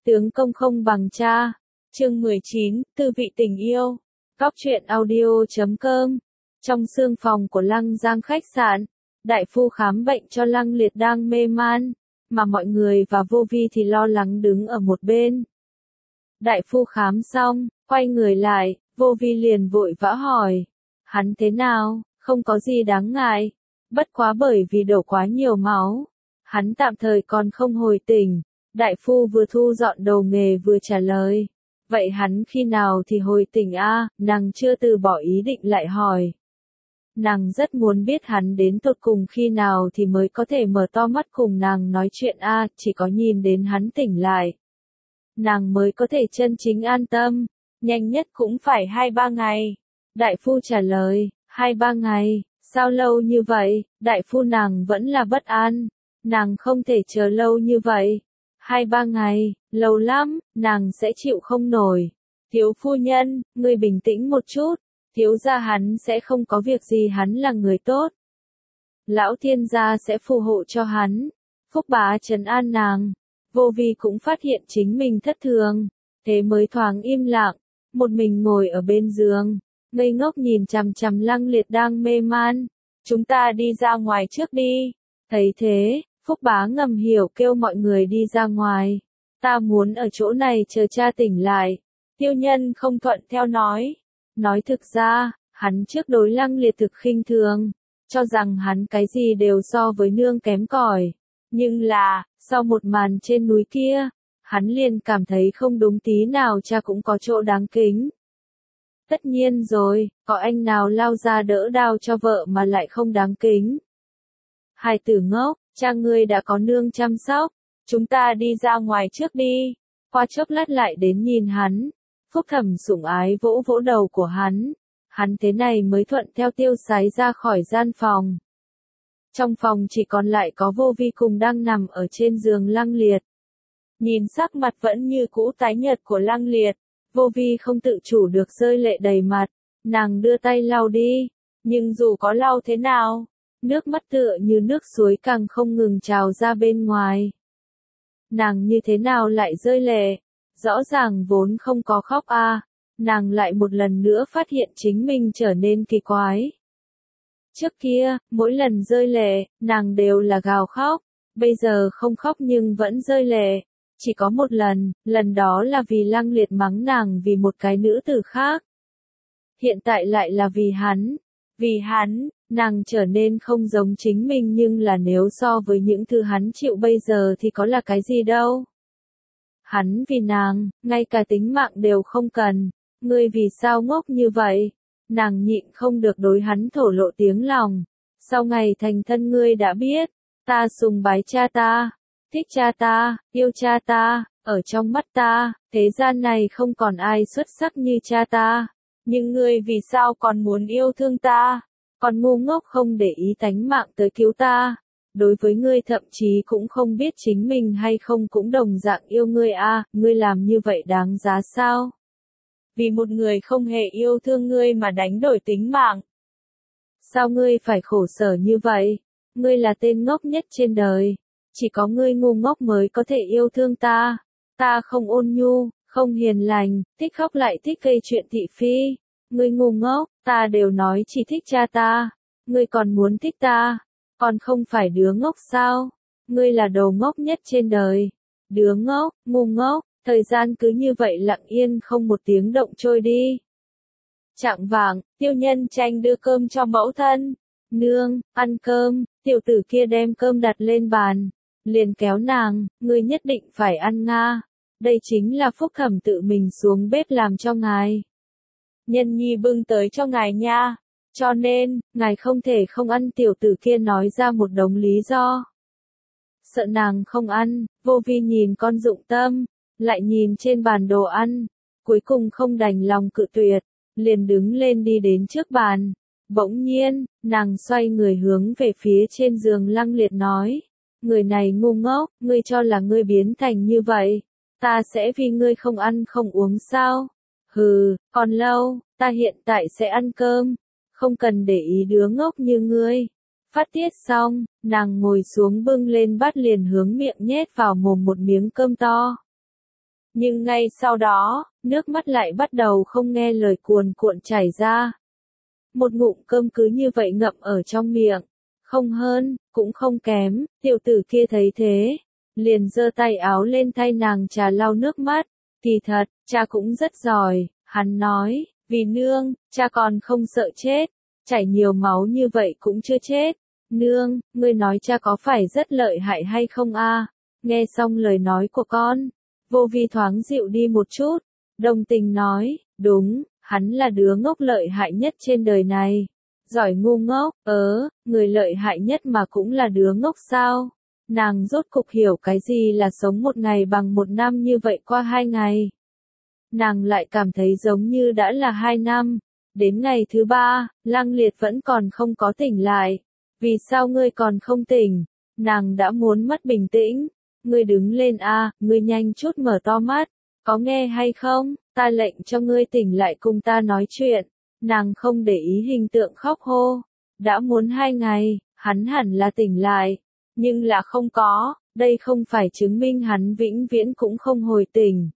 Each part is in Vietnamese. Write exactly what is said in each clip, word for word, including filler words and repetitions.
Tướng công không bằng cha. Chương mười chín, Tư vị tình yêu. Góc truyện audio chấm com. Trong xương phòng của Lăng Giang khách sạn, đại phu khám bệnh cho Lăng Liệt đang mê man, mà mọi người và Vô Vi thì lo lắng đứng ở một bên. Đại phu khám xong, quay người lại, Vô Vi liền vội vã hỏi, hắn thế nào, không có gì đáng ngại, bất quá bởi vì đổ quá nhiều máu, hắn tạm thời còn không hồi tỉnh. Đại phu vừa thu dọn đồ nghề vừa trả lời, vậy hắn khi nào thì hồi tỉnh a? Nàng chưa từ bỏ ý định lại hỏi. Nàng rất muốn biết hắn đến tột cùng khi nào thì mới có thể mở to mắt cùng nàng nói chuyện a, chỉ có nhìn đến hắn tỉnh lại, nàng mới có thể chân chính an tâm, nhanh nhất cũng phải hai ba ngày. Đại phu trả lời, hai ba ngày, sao lâu như vậy? Đại phu nàng vẫn là bất an, nàng không thể chờ lâu như vậy. Hai ba ngày, lâu lắm, nàng sẽ chịu không nổi. Thiếu phu nhân, ngươi bình tĩnh một chút, thiếu gia hắn sẽ không có việc gì, hắn là người tốt. Lão thiên gia sẽ phù hộ cho hắn. Phúc bá trấn an nàng. Vô Vi cũng phát hiện chính mình thất thường, thế mới thoáng im lặng, một mình ngồi ở bên giường, ngây ngốc nhìn chằm chằm Lăng Liệt đang mê man. Chúng ta đi ra ngoài trước đi. Thấy thế, Phúc bá ngầm hiểu kêu mọi người đi ra ngoài. Ta muốn ở chỗ này chờ cha tỉnh lại. Tiêu nhân không thuận theo nói. Nói thực ra, hắn trước đối Lăng Liệt thực khinh thường, cho rằng hắn cái gì đều so với nương kém cỏi. Nhưng là, sau một màn trên núi kia, hắn liền cảm thấy không đúng tí nào, cha cũng có chỗ đáng kính. Tất nhiên rồi, có anh nào lao ra đỡ đao cho vợ mà lại không đáng kính. Hài tử ngốc, cha ngươi đã có nương chăm sóc, chúng ta đi ra ngoài trước đi. Qua chốc lát lại đến nhìn hắn, Phúc Thẩm sủng ái vỗ vỗ đầu của hắn, hắn thế này mới thuận theo tiêu sái ra khỏi gian phòng. Trong phòng chỉ còn lại có Vô Vi cùng đang nằm ở trên giường Lăng Liệt. Nhìn sắc mặt vẫn như cũ tái nhợt của Lăng Liệt, Vô Vi không tự chủ được rơi lệ đầy mặt, nàng đưa tay lau đi, nhưng dù có lau thế nào, nước mắt tựa như nước suối càng không ngừng trào ra bên ngoài. Nàng như thế nào lại rơi lệ? Rõ ràng vốn không có khóc a, nàng lại một lần nữa phát hiện chính mình trở nên kỳ quái. Trước kia, mỗi lần rơi lệ, nàng đều là gào khóc, bây giờ không khóc nhưng vẫn rơi lệ. Chỉ có một lần, lần đó là vì Lăng Liệt mắng nàng vì một cái nữ tử khác. Hiện tại lại là vì hắn. Vì hắn, nàng trở nên không giống chính mình, nhưng là nếu so với những thứ hắn chịu bây giờ thì có là cái gì đâu. Hắn vì nàng, ngay cả tính mạng đều không cần. Ngươi vì sao ngốc như vậy? Nàng nhịn không được đối hắn thổ lộ tiếng lòng. Sau ngày thành thân ngươi đã biết, ta sùng bái cha ta, thích cha ta, yêu cha ta, ở trong mắt ta, thế gian này không còn ai xuất sắc như cha ta. Nhưng ngươi vì sao còn muốn yêu thương ta? Còn ngu ngốc không để ý tánh mạng tới cứu ta. Đối với ngươi thậm chí cũng không biết chính mình hay không cũng đồng dạng yêu ngươi a, à, ngươi làm như vậy đáng giá sao? Vì một người không hề yêu thương ngươi mà đánh đổi tính mạng. Sao ngươi phải khổ sở như vậy? Ngươi là tên ngốc nhất trên đời. Chỉ có ngươi ngu ngốc mới có thể yêu thương ta. Ta không ôn nhu, không hiền lành, thích khóc lại thích gây chuyện thị phi. Ngươi ngu ngốc, ta đều nói chỉ thích cha ta. Ngươi còn muốn thích ta, còn không phải đứa ngốc sao? Ngươi là đồ ngốc nhất trên đời. Đứa ngốc, ngu ngốc. Thời gian cứ như vậy lặng yên không một tiếng động trôi đi. Chạng vạng, Tiêu Nhân Tranh đưa cơm cho mẫu thân. Nương, ăn cơm. Tiểu tử kia đem cơm đặt lên bàn, liền kéo nàng, ngươi nhất định phải ăn nga. Đây chính là Phúc Thẩm tự mình xuống bếp làm cho ngài. Nhân nhi bưng tới cho ngài nha. Cho nên, ngài không thể không ăn. Tiểu tử kia nói ra một đống lý do. Sợ nàng không ăn, Vô Vi nhìn con Dụng Tâm, lại nhìn trên bàn đồ ăn, cuối cùng không đành lòng cự tuyệt, liền đứng lên đi đến trước bàn. Bỗng nhiên, nàng xoay người hướng về phía trên giường Lăng Liệt nói, người này ngu ngốc, ngươi cho là ngươi biến thành như vậy, ta sẽ vì ngươi không ăn không uống sao? Hừ, còn lâu, ta hiện tại sẽ ăn cơm, không cần để ý đứa ngốc như ngươi. Phát tiết xong, nàng ngồi xuống bưng lên bát liền hướng miệng nhét vào mồm một miếng cơm to. Nhưng ngay sau đó, nước mắt lại bắt đầu không nghe lời cuồn cuộn chảy ra. Một ngụm cơm cứ như vậy ngậm ở trong miệng. Không hơn, cũng không kém, tiểu tử kia thấy thế. Liền giơ tay áo lên thay nàng trà lau nước mắt. Kỳ thật, cha cũng rất giỏi, hắn nói, vì nương, cha còn không sợ chết. Chảy nhiều máu như vậy cũng chưa chết. Nương, ngươi nói cha có phải rất lợi hại hay không a? Nghe xong lời nói của con, Vô Vi thoáng dịu đi một chút, đồng tình nói, đúng, hắn là đứa ngốc lợi hại nhất trên đời này. Giỏi ngu ngốc, ớ, người lợi hại nhất mà cũng là đứa ngốc sao? Nàng rốt cục hiểu cái gì là sống một ngày bằng một năm như vậy qua hai ngày. Nàng lại cảm thấy giống như đã là hai năm. Đến ngày thứ ba, Lăng Liệt vẫn còn không có tỉnh lại. Vì sao ngươi còn không tỉnh? Nàng đã muốn mất bình tĩnh. Ngươi đứng lên a, ngươi nhanh chút mở to mắt. Có nghe hay không? Ta lệnh cho ngươi tỉnh lại cùng ta nói chuyện. Nàng không để ý hình tượng khóc hô. Đã muốn hai ngày, hắn hẳn là tỉnh lại. Nhưng là không có, đây không phải chứng minh hắn vĩnh viễn cũng không hồi tỉnh.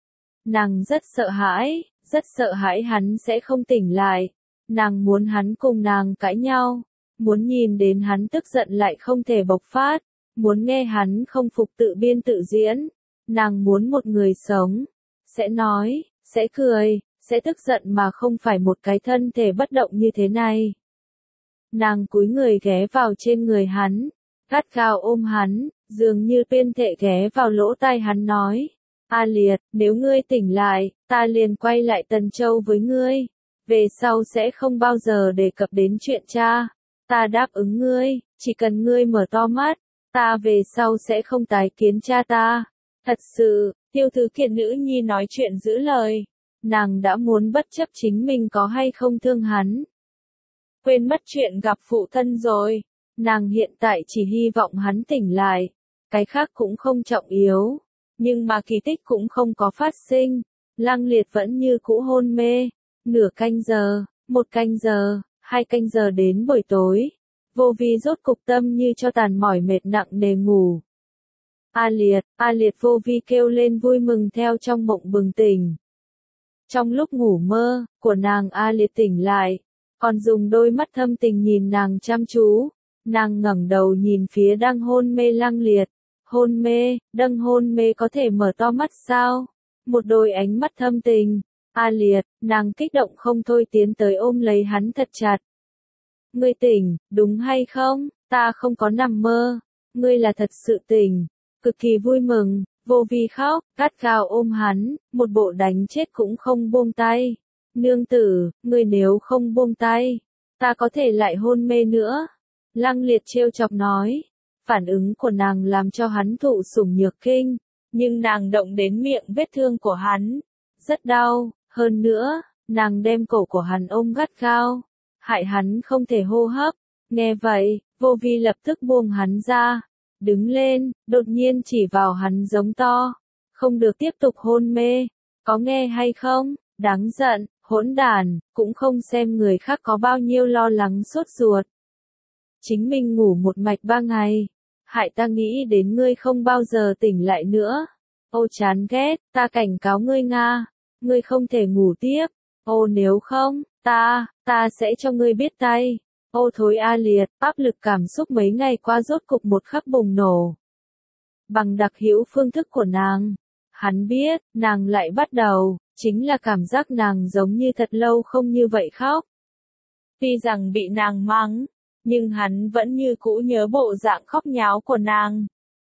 Nàng rất sợ hãi, rất sợ hãi hắn sẽ không tỉnh lại. Nàng muốn hắn cùng nàng cãi nhau. Muốn nhìn đến hắn tức giận lại không thể bộc phát. Muốn nghe hắn không phục tự biên tự diễn. Nàng muốn một người sống. Sẽ nói, sẽ cười, sẽ tức giận mà không phải một cái thân thể bất động như thế này. Nàng cúi người ghé vào trên người hắn. Gắt gao ôm hắn, dường như tuyên thệ ghé vào lỗ tai hắn nói. A Liệt, nếu ngươi tỉnh lại, ta liền quay lại Tần Châu với ngươi. Về sau sẽ không bao giờ đề cập đến chuyện cha. Ta đáp ứng ngươi, chỉ cần ngươi mở to mắt, ta về sau sẽ không tái kiến cha ta. Thật sự, Tiêu Thứ Kiệt nữ nhi nói chuyện giữ lời. Nàng đã muốn bất chấp chính mình có hay không thương hắn. Quên mất chuyện gặp phụ thân rồi. Nàng hiện tại chỉ hy vọng hắn tỉnh lại. Cái khác cũng không trọng yếu. Nhưng mà kỳ tích cũng không có phát sinh. Lăng Liệt vẫn như cũ hôn mê. Nửa canh giờ, một canh giờ, hai canh giờ đến buổi tối. Vô Vi rốt cục tâm như cho tàn mỏi mệt nặng nề ngủ. A Liệt, A Liệt, Vô Vi kêu lên vui mừng theo trong mộng bừng tỉnh. Trong lúc ngủ mơ, của nàng A Liệt tỉnh lại. Còn dùng đôi mắt thâm tình nhìn nàng chăm chú. Nàng ngẩng đầu nhìn phía đang hôn mê Lăng Liệt. Hôn mê, đang hôn mê có thể mở to mắt sao? Một đôi ánh mắt thâm tình. A Liệt, nàng kích động không thôi tiến tới ôm lấy hắn thật chặt. Ngươi tỉnh, đúng hay không? Ta không có nằm mơ. Ngươi là thật sự tỉnh. Cực kỳ vui mừng, Vô Vi khóc, gắt gao ôm hắn, một bộ đánh chết cũng không buông tay. Nương tử, ngươi nếu không buông tay, ta có thể lại hôn mê nữa. Lăng Liệt trêu chọc nói. Phản ứng của nàng làm cho hắn thụ sủng nhược kinh, nhưng nàng động đến miệng vết thương của hắn. Rất đau, hơn nữa, nàng đem cổ của hắn ôm gắt gao, hại hắn không thể hô hấp. Nghe vậy, Vô Vi lập tức buông hắn ra, đứng lên, đột nhiên chỉ vào hắn giống to. Không được tiếp tục hôn mê, có nghe hay không? Đáng giận, hỗn đản, cũng không xem người khác có bao nhiêu lo lắng sốt ruột. Chính mình ngủ một mạch ba ngày, hại ta nghĩ đến ngươi không bao giờ tỉnh lại nữa. Ô chán ghét, ta cảnh cáo ngươi Nga, ngươi không thể ngủ tiếp. Ô nếu không, ta, ta sẽ cho ngươi biết tay. Ô thối A Liệt, áp lực cảm xúc mấy ngày qua rốt cục một khắc bùng nổ. Bằng đặc hữu phương thức của nàng, hắn biết, nàng lại bắt đầu, chính là cảm giác nàng giống như thật lâu không như vậy khóc. Tuy rằng bị nàng mắng, nhưng hắn vẫn như cũ nhớ bộ dạng khóc nháo của nàng.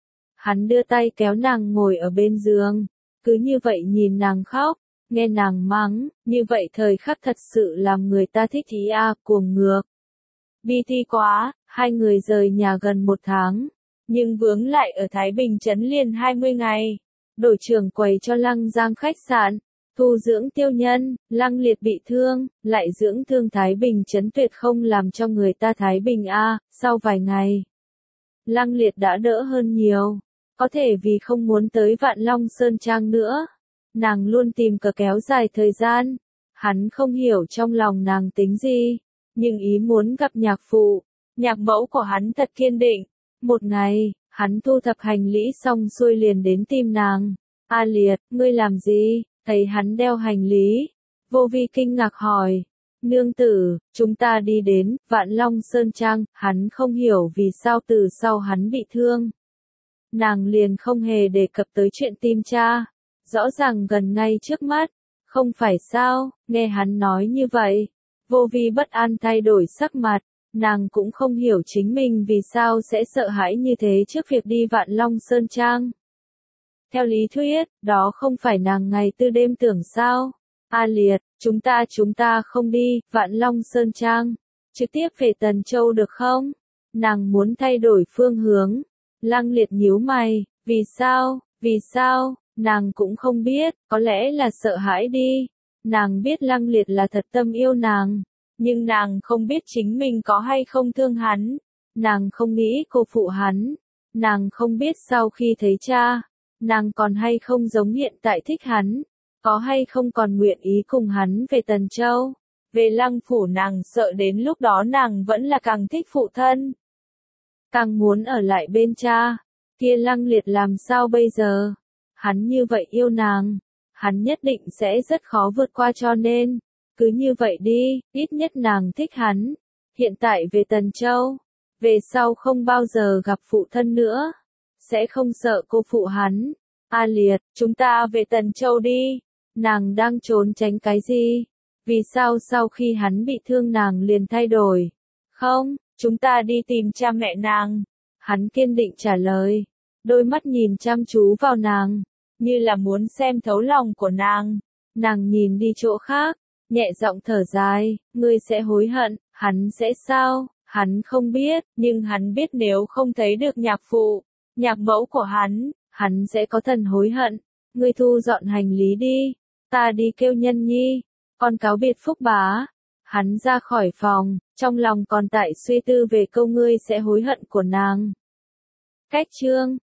Hắn đưa tay kéo nàng ngồi ở bên giường, cứ như vậy nhìn nàng khóc, nghe nàng mắng, như vậy thời khắc thật sự làm người ta thích ý a, cuồng ngược. Bi thi quá, hai người rời nhà gần một tháng, nhưng vướng lại ở Thái Bình trấn liền hai mươi ngày. Đổi trưởng quầy cho Lăng Giang khách sạn, thu dưỡng tiêu nhân, Lăng Liệt bị thương, lại dưỡng thương Thái Bình trấn tuyệt không làm cho người ta Thái Bình a. Sau vài ngày, Lăng Liệt đã đỡ hơn nhiều, có thể vì không muốn tới Vạn Long Sơn Trang nữa. Nàng luôn tìm cớ kéo dài thời gian, hắn không hiểu trong lòng nàng tính gì, nhưng ý muốn gặp nhạc phụ, nhạc mẫu của hắn thật kiên định. Một ngày, hắn thu thập hành lý xong xuôi liền đến tìm nàng. A Liệt, ngươi làm gì? Thấy hắn đeo hành lý. Vô Vi kinh ngạc hỏi. Nương tử, chúng ta đi đến Vạn Long Sơn Trang, hắn không hiểu vì sao từ sau hắn bị thương. Nàng liền không hề đề cập tới chuyện tìm cha. Rõ ràng gần ngay trước mắt. Không phải sao, nghe hắn nói như vậy. Vô Vi bất an thay đổi sắc mặt. Nàng cũng không hiểu chính mình vì sao sẽ sợ hãi như thế trước việc đi Vạn Long Sơn Trang. Theo lý thuyết, đó không phải nàng ngày tư đêm tưởng sao. A Liệt, chúng ta chúng ta không đi, Vạn Long Sơn Trang. Trực tiếp về Tần Châu được không? Nàng muốn thay đổi phương hướng. Lăng Liệt nhíu mày, vì sao, vì sao, nàng cũng không biết, có lẽ là sợ hãi đi. Nàng biết Lăng Liệt là thật tâm yêu nàng, nhưng nàng không biết chính mình có hay không thương hắn. Nàng không nghĩ cô phụ hắn. Nàng không biết sau khi thấy cha, nàng còn hay không giống hiện tại thích hắn. Có hay không còn nguyện ý cùng hắn về Tần Châu. Về Lăng phủ nàng sợ đến lúc đó nàng vẫn là càng thích phụ thân. Càng muốn ở lại bên cha. Kia Lăng Liệt làm sao bây giờ? Hắn như vậy yêu nàng. Hắn nhất định sẽ rất khó vượt qua cho nên. Cứ như vậy đi, ít nhất nàng thích hắn. Hiện tại về Tần Châu. Về sau không bao giờ gặp phụ thân nữa. Sẽ không sợ cô phụ hắn. A Liệt, chúng ta về Tần Châu đi. Nàng đang trốn tránh cái gì? Vì sao sau khi hắn bị thương nàng liền thay đổi? Không, chúng ta đi tìm cha mẹ nàng. Hắn kiên định trả lời. Đôi mắt nhìn chăm chú vào nàng. Như là muốn xem thấu lòng của nàng. Nàng nhìn đi chỗ khác. Nhẹ giọng thở dài. Ngươi sẽ hối hận. Hắn sẽ sao? Hắn không biết. Nhưng hắn biết nếu không thấy được nhạc phụ, nhạc mẫu của hắn, hắn sẽ có thần hối hận. Ngươi thu dọn hành lý đi. Ta đi kêu Nhân Nhi. Con cáo biệt Phúc Bá. Hắn ra khỏi phòng, trong lòng còn tại suy tư về câu ngươi sẽ hối hận của nàng. Cách chương